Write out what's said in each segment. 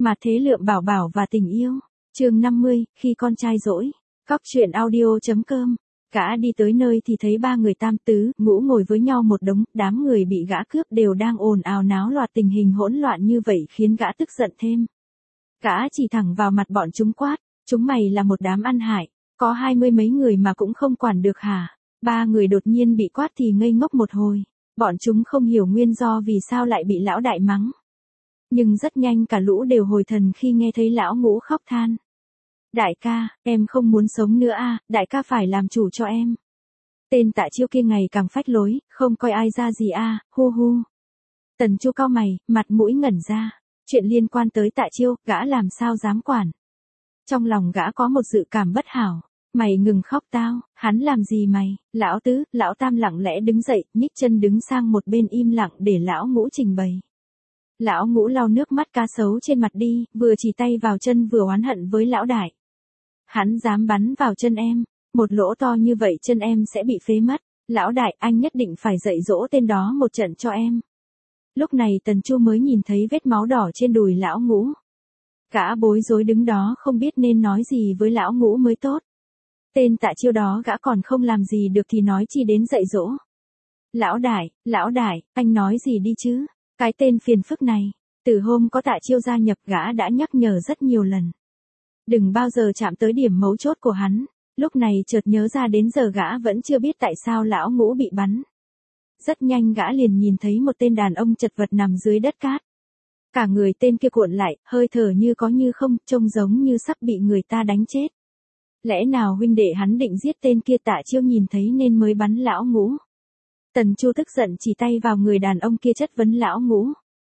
Mà thế lượng bảo bảo và tình yêu. Chương 50, khi con trai dỗi. Cóc truyện audio.com. Gã đi tới nơi thì thấy ba người tam tứ, ngũ ngồi với nhau một đống, đám người bị gã cướp đều đang ồn ào náo loạn, tình hình hỗn loạn như vậy khiến gã tức giận thêm. Gã chỉ thẳng vào mặt bọn chúng quát, chúng mày là một đám ăn hại, có 20 mấy người mà cũng không quản được hả? Ba người đột nhiên bị quát thì ngây ngốc một hồi, bọn chúng không hiểu nguyên do vì sao lại bị lão đại mắng. Nhưng rất nhanh cả lũ đều hồi thần khi nghe thấy lão ngũ khóc than. Đại ca, em không muốn sống nữa à, đại ca phải làm chủ cho em. Tên Tạ Chiêu kia ngày càng phách lối, không coi ai ra gì à, hu hu. Tần Chu cau mày, mặt mũi ngẩn ra. Chuyện liên quan tới Tạ Chiêu, gã làm sao dám quản. Trong lòng gã có một dự cảm bất hảo. Mày ngừng khóc tao, hắn làm gì mày? Lão tứ, lão tam lặng lẽ đứng dậy, nhích chân đứng sang một bên im lặng để lão ngũ trình bày. Lão ngũ lau nước mắt cá sấu trên mặt đi, vừa chỉ tay vào chân vừa oán hận với lão đại. Hắn dám bắn vào chân em, một lỗ to như vậy chân em sẽ bị phế mất. Lão đại, anh nhất định phải dạy dỗ tên đó một trận cho em. Lúc này Tần Chu mới nhìn thấy vết máu đỏ trên đùi lão ngũ. Gã bối rối đứng đó không biết nên nói gì với lão ngũ mới tốt. Tên Tạ Chiêu đó gã còn không làm gì được thì nói chi đến dạy dỗ. Lão đại, anh nói gì đi chứ? Cái tên phiền phức này, từ hôm có Tạ Chiêu gia nhập gã đã nhắc nhở rất nhiều lần. Đừng bao giờ chạm tới điểm mấu chốt của hắn. Lúc này chợt nhớ ra đến giờ gã vẫn chưa biết tại sao lão ngũ bị bắn. Rất nhanh gã liền nhìn thấy một tên đàn ông chật vật nằm dưới đất cát. Cả người tên kia cuộn lại, hơi thở như có như không, trông giống như sắp bị người ta đánh chết. Lẽ nào huynh đệ hắn định giết tên kia? Tạ Chiêu nhìn thấy nên mới bắn lão ngũ. Tần Chu tức giận chỉ tay vào người đàn ông kia chất vấn lão ngũ.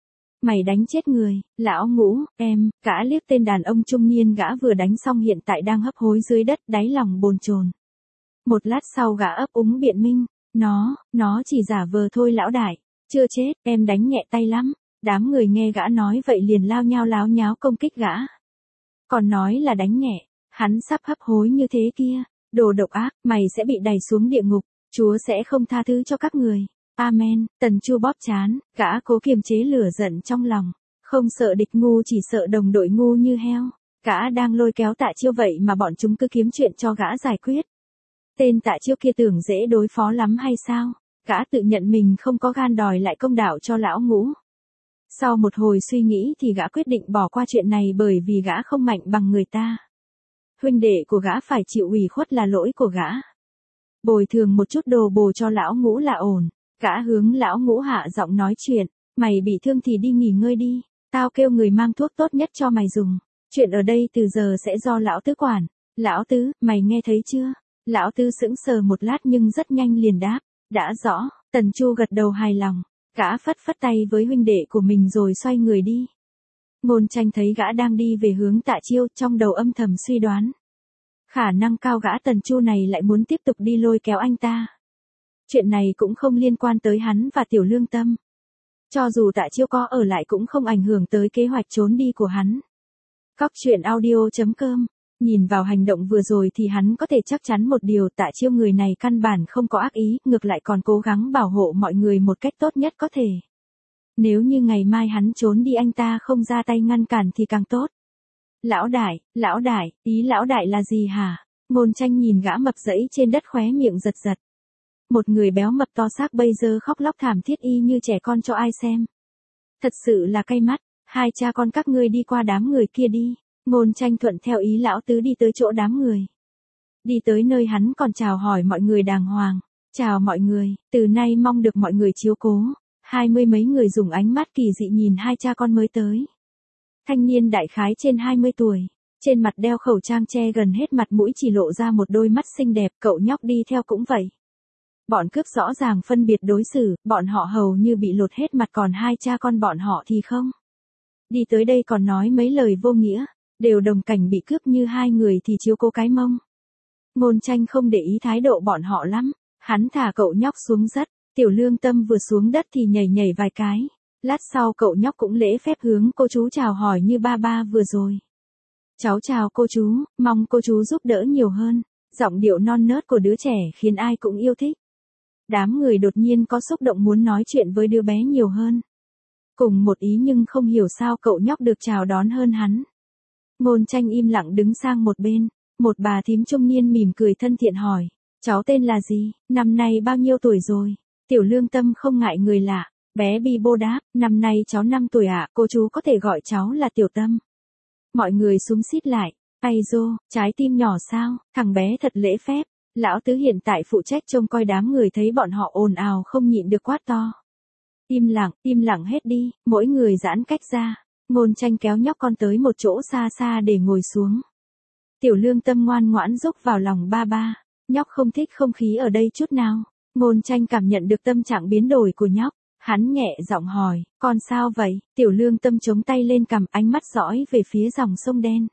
Mày đánh chết người, lão ngũ, em, gã liếc tên đàn ông trung niên gã vừa đánh xong hiện tại đang hấp hối dưới đất, đáy lòng bồn chồn. Một lát sau gã ấp úng biện minh, nó chỉ giả vờ thôi lão đại, chưa chết, em đánh nhẹ tay lắm. Đám người nghe gã nói vậy liền lao nhao láo nháo công kích gã. Còn nói là đánh nhẹ, hắn sắp hấp hối như thế kia, đồ độc ác, mày sẽ bị đày xuống địa ngục, Chúa sẽ không tha thứ cho các người. Amen. Tần Chu bóp trán, gã cố kiềm chế lửa giận trong lòng, không sợ địch ngu chỉ sợ đồng đội ngu như heo. Gã đang lôi kéo Tạ Chiêu vậy mà bọn chúng cứ kiếm chuyện cho gã giải quyết. Tên Tạ Chiêu kia tưởng dễ đối phó lắm hay sao? Gã tự nhận mình không có gan đòi lại công đạo cho lão ngũ. Sau một hồi suy nghĩ thì gã quyết định bỏ qua chuyện này bởi vì gã không mạnh bằng người ta. Huynh đệ của gã phải chịu ủy khuất là lỗi của gã. Bồi thường một chút đồ bồ cho lão ngũ là ổn. Gã hướng lão ngũ hạ giọng nói chuyện, mày bị thương thì đi nghỉ ngơi đi, tao kêu người mang thuốc tốt nhất cho mày dùng. Chuyện ở đây từ giờ sẽ do lão tứ quản. Lão tứ, mày nghe thấy chưa? Lão tứ sững sờ một lát nhưng rất nhanh liền đáp, đã rõ. Tần Chu gật đầu hài lòng, gã phất phất tay với huynh đệ của mình rồi xoay người đi. Ngôn Tranh thấy gã đang đi về hướng Tạ Chiêu, trong đầu âm thầm suy đoán. Khả năng cao gã Tần Chu này lại muốn tiếp tục đi lôi kéo anh ta. Chuyện này cũng không liên quan tới hắn và Tiểu Lương Tâm. Cho dù Tạ Chiêu có ở lại cũng không ảnh hưởng tới kế hoạch trốn đi của hắn. Cóc truyện audio.com. Nhìn vào hành động vừa rồi thì hắn có thể chắc chắn một điều, Tạ Chiêu người này căn bản không có ác ý, ngược lại còn cố gắng bảo hộ mọi người một cách tốt nhất có thể. Nếu như ngày mai hắn trốn đi anh ta không ra tay ngăn cản thì càng tốt. Lão đại, ý lão đại là gì hả? Ngôn Tranh nhìn gã mập dẫy trên đất khóe miệng giật giật. Một người béo mập to xác bây giờ khóc lóc thảm thiết y như trẻ con cho ai xem. Thật sự là cay mắt, hai cha con các ngươi đi qua đám người kia đi. Ngôn Tranh thuận theo ý lão tứ đi tới chỗ đám người. Đi tới nơi hắn còn chào hỏi mọi người đàng hoàng. Chào mọi người, từ nay mong được mọi người chiếu cố. 20 mấy người dùng ánh mắt kỳ dị nhìn hai cha con mới tới. Thanh niên đại khái trên 20 tuổi, trên mặt đeo khẩu trang che gần hết mặt mũi chỉ lộ ra một đôi mắt xinh đẹp, cậu nhóc đi theo cũng vậy. Bọn cướp rõ ràng phân biệt đối xử, bọn họ hầu như bị lột hết mặt còn hai cha con bọn họ thì không. Đi tới đây còn nói mấy lời vô nghĩa, đều đồng cảnh bị cướp như hai người thì chiếu cố cái mông. Ngôn Tranh không để ý thái độ bọn họ lắm, hắn thả cậu nhóc xuống đất, Tiểu Lương Tâm vừa xuống đất thì nhảy nhảy vài cái. Lát sau cậu nhóc cũng lễ phép hướng cô chú chào hỏi như ba ba vừa rồi. Cháu chào cô chú, mong cô chú giúp đỡ nhiều hơn. Giọng điệu non nớt của đứa trẻ khiến ai cũng yêu thích. Đám người đột nhiên có xúc động muốn nói chuyện với đứa bé nhiều hơn. Cùng một ý nhưng không hiểu sao cậu nhóc được chào đón hơn hắn. Ngôn Tranh im lặng đứng sang một bên, một bà thím trung niên mỉm cười thân thiện hỏi, cháu tên là gì, năm nay bao nhiêu tuổi rồi? Tiểu Lương Tâm không ngại người lạ, bé Bi Bô đáp, năm nay cháu 5 tuổi ạ, cô chú có thể gọi cháu là Tiểu Tâm. Mọi người xúm xít lại, ai dô, trái tim nhỏ sao, thằng bé thật lễ phép. Lão Tứ hiện tại phụ trách trông coi đám người thấy bọn họ ồn ào không nhịn được quát to. Im lặng hết đi, mỗi người giãn cách ra. Ngôn Tranh kéo nhóc con tới một chỗ xa xa để ngồi xuống. Tiểu Lương Tâm ngoan ngoãn rúc vào lòng ba ba. Nhóc không thích không khí ở đây chút nào. Ngôn Tranh cảm nhận được tâm trạng biến đổi của nhóc. Hắn nhẹ giọng hỏi, con sao vậy? Tiểu Lương Tâm chống tay lên cằm, ánh mắt dõi về phía dòng sông đen.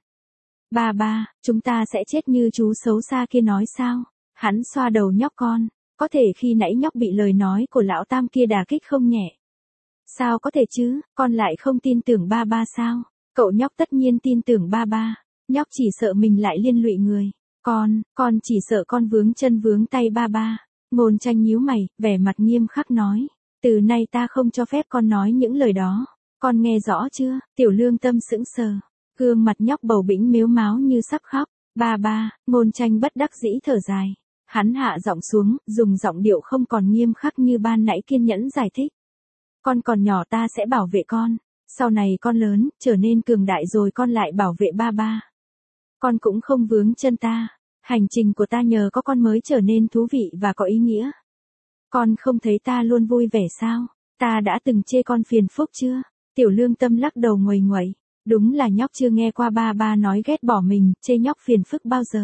Ba ba, chúng ta sẽ chết như chú xấu xa kia nói sao? Hắn xoa đầu nhóc con. Có thể khi nãy nhóc bị lời nói của lão Tam kia đả kích không nhẹ. Sao có thể chứ, con lại không tin tưởng ba ba sao? Cậu nhóc tất nhiên tin tưởng ba ba. Nhóc chỉ sợ mình lại liên lụy người. Con chỉ sợ con vướng chân vướng tay ba ba. Ngôn Tranh nhíu mày, vẻ mặt nghiêm khắc nói. Từ nay ta không cho phép con nói những lời đó. Con nghe rõ chưa? Tiểu Lương Tâm sững sờ. Gương mặt nhóc bầu bĩnh mếu máo như sắp khóc. Ba ba, Ngôn Tranh bất đắc dĩ thở dài. Hắn hạ giọng xuống, dùng giọng điệu không còn nghiêm khắc như ban nãy kiên nhẫn giải thích. Con còn nhỏ ta sẽ bảo vệ con. Sau này con lớn, trở nên cường đại rồi con lại bảo vệ ba ba. Con cũng không vướng chân ta. Hành trình của ta nhờ có con mới trở nên thú vị và có ý nghĩa. Con không thấy ta luôn vui vẻ sao? Ta đã từng chê con phiền phức chưa? Tiểu Lương Tâm lắc đầu nguầy nguậy. Đúng là nhóc chưa nghe qua ba ba nói ghét bỏ mình, chê nhóc phiền phức bao giờ.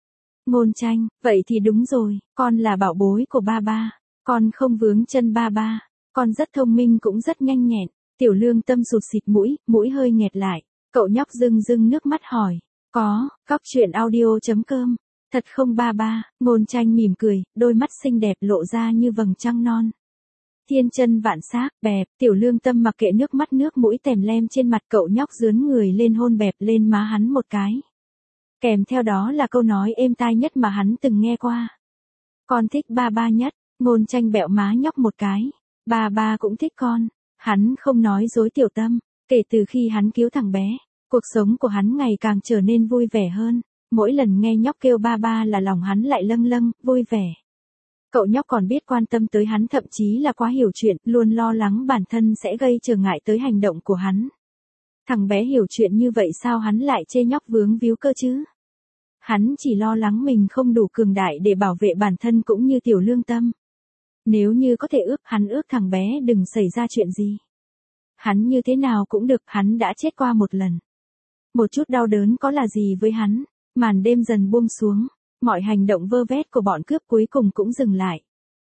Ngôn Tranh, vậy thì đúng rồi, con là bảo bối của ba ba. Con không vướng chân ba ba. Con rất thông minh cũng rất nhanh nhẹn. Tiểu Lương Tâm sụt xịt mũi hơi nghẹt lại. Cậu nhóc rưng nước mắt hỏi. Có, Cóc Truyện Audio.com. Thật không ba ba? Ngôn Tranh mỉm cười, đôi mắt xinh đẹp lộ ra như vầng trăng non. Thiên chân vạn sắc, bẹp. Tiểu Lương Tâm mặc kệ nước mắt nước mũi tèm lem trên mặt, cậu nhóc dướn người lên hôn bẹp lên má hắn một cái. Kèm theo đó là câu nói êm tai nhất mà hắn từng nghe qua. Con thích ba ba nhất. Ngôn Tranh bẹo má nhóc một cái. Ba ba cũng thích con. Hắn không nói dối Tiểu Tâm. Kể từ khi hắn cứu thằng bé, cuộc sống của hắn ngày càng trở nên vui vẻ hơn. Mỗi lần nghe nhóc kêu ba ba là lòng hắn lại lâng lâng, vui vẻ. Cậu nhóc còn biết quan tâm tới hắn, thậm chí là quá hiểu chuyện, luôn lo lắng bản thân sẽ gây trở ngại tới hành động của hắn. Thằng bé hiểu chuyện như vậy sao hắn lại chê nhóc vướng víu cơ chứ? Hắn chỉ lo lắng mình không đủ cường đại để bảo vệ bản thân cũng như Tiểu Lương Tâm. Nếu như có thể hắn ước thằng bé đừng xảy ra chuyện gì. Hắn như thế nào cũng được, hắn đã chết qua một lần. Một chút đau đớn có là gì với hắn. Màn đêm dần buông xuống, mọi hành động vơ vét của bọn cướp cuối cùng cũng dừng lại.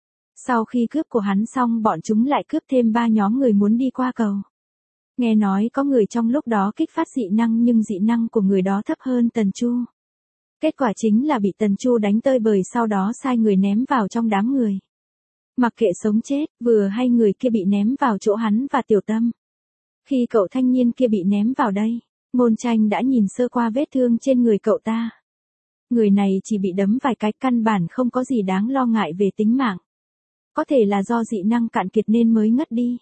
Sau khi cướp của hắn xong, bọn chúng lại cướp thêm 3 nhóm người muốn đi qua cầu. Nghe nói có người trong lúc đó kích phát dị năng nhưng dị năng của người đó thấp hơn Tần Chu. Kết quả chính là bị Tần Chu đánh tơi bời, sau đó sai người ném vào trong đám người. Mặc kệ sống chết, vừa hay người kia bị ném vào chỗ hắn và Tiểu Tâm. Khi cậu thanh niên kia bị ném vào đây, Ngôn Tranh đã nhìn sơ qua vết thương trên người cậu ta. Người này chỉ bị đấm vài cái, căn bản không có gì đáng lo ngại về tính mạng. Có thể là do dị năng cạn kiệt nên mới ngất đi.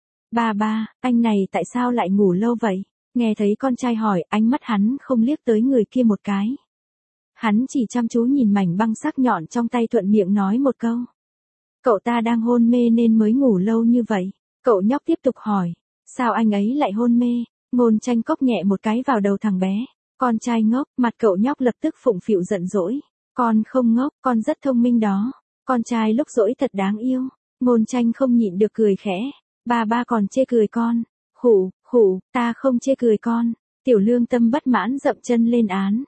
Ba ba, anh này tại sao lại ngủ lâu vậy? Nghe thấy con trai hỏi, ánh mắt hắn không liếc tới người kia một cái. Hắn chỉ chăm chú nhìn mảnh băng sắc nhọn trong tay, thuận miệng nói một câu. Cậu ta đang hôn mê nên mới ngủ lâu như vậy. Cậu nhóc tiếp tục hỏi, sao anh ấy lại hôn mê? Ngôn Tranh cốc nhẹ một cái vào đầu thằng bé. Con trai ngốc, mặt cậu nhóc lập tức phụng phịu giận dỗi. Con không ngốc, con rất thông minh đó. Con trai lúc dỗi thật đáng yêu. Ngôn Tranh không nhịn được cười khẽ. Ba ba còn chê cười con. Khủ, ta không chê cười con. Tiểu Lương Tâm bất mãn dậm chân lên án.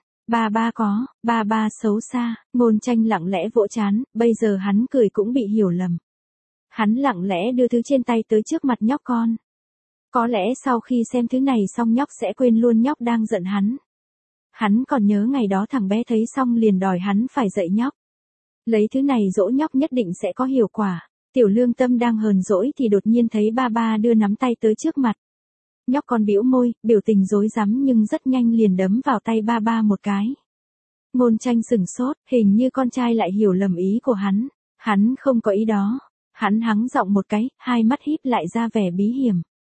Ba ba xấu xa. Ngôn Tranh lặng lẽ vỗ trán, bây giờ hắn cười cũng bị hiểu lầm. Hắn lặng lẽ đưa thứ trên tay tới trước mặt nhóc con. Có lẽ sau khi xem thứ này xong nhóc sẽ quên luôn nhóc đang giận hắn. Hắn còn nhớ ngày đó thằng bé thấy xong liền đòi hắn phải dạy nhóc. Lấy thứ này dỗ nhóc nhất định sẽ có hiệu quả. Tiểu Lương Tâm đang hờn dỗi thì đột nhiên thấy ba ba đưa nắm tay tới trước mặt. Nhóc con bĩu môi, biểu tình rối rắm nhưng rất nhanh liền đấm vào tay ba ba một cái. Ngôn Tranh sửng sốt, hình như con trai lại hiểu lầm ý của hắn. Hắn không có ý đó. Hắn hắng giọng một cái, hai mắt híp lại ra vẻ bí hiểm.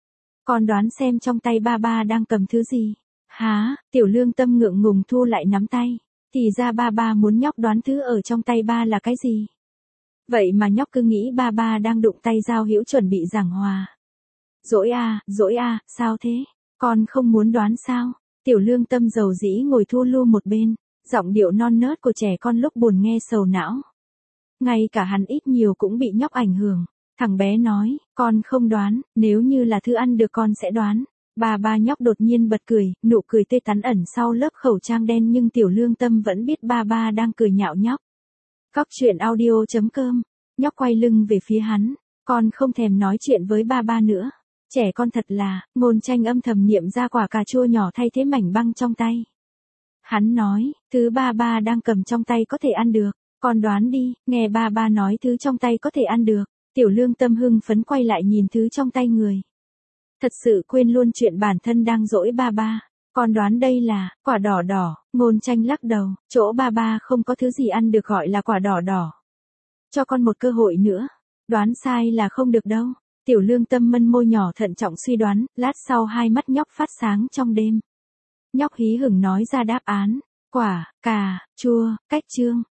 Con đoán xem trong tay ba ba đang cầm thứ gì. Hả, Tiểu Lương Tâm ngượng ngùng thu lại nắm tay. Thì ra ba ba muốn nhóc đoán thứ ở trong tay ba là cái gì. Vậy mà nhóc cứ nghĩ ba ba đang đụng tay Giao Hữu chuẩn bị giảng hòa. Dỗi à, sao thế? Con không muốn đoán sao? Tiểu Lương Tâm dầu dĩ ngồi thu lu một bên, giọng điệu non nớt của trẻ con lúc buồn nghe sầu não. Ngay cả hắn ít nhiều cũng bị nhóc ảnh hưởng. Thằng bé nói, con không đoán, nếu như là thứ ăn được con sẽ đoán. Ba nhóc đột nhiên bật cười, nụ cười tươi tắn ẩn sau lớp khẩu trang đen nhưng Tiểu Lương Tâm vẫn biết ba đang cười nhạo nhóc. Cóc truyện audio.com, nhóc quay lưng về phía hắn, con không thèm nói chuyện với ba nữa. Trẻ con thật là, Ngôn Tranh âm thầm niệm ra quả cà chua nhỏ thay thế mảnh băng trong tay. Hắn nói, thứ ba đang cầm trong tay có thể ăn được, con đoán đi, nghe ba nói thứ trong tay có thể ăn được. Tiểu Lương Tâm hưng phấn quay lại nhìn thứ trong tay người. Thật sự quên luôn chuyện bản thân đang dỗi ba. Con đoán đây là, quả đỏ đỏ, Ngôn Tranh lắc đầu, chỗ ba không có thứ gì ăn được gọi là quả đỏ đỏ. Cho con một cơ hội nữa, đoán sai là không được đâu. Tiểu Lương Tâm mân môi nhỏ thận trọng suy đoán, lát sau hai mắt nhóc phát sáng trong đêm. Nhóc hí hửng nói ra đáp án, quả, cà, chua, cách chương.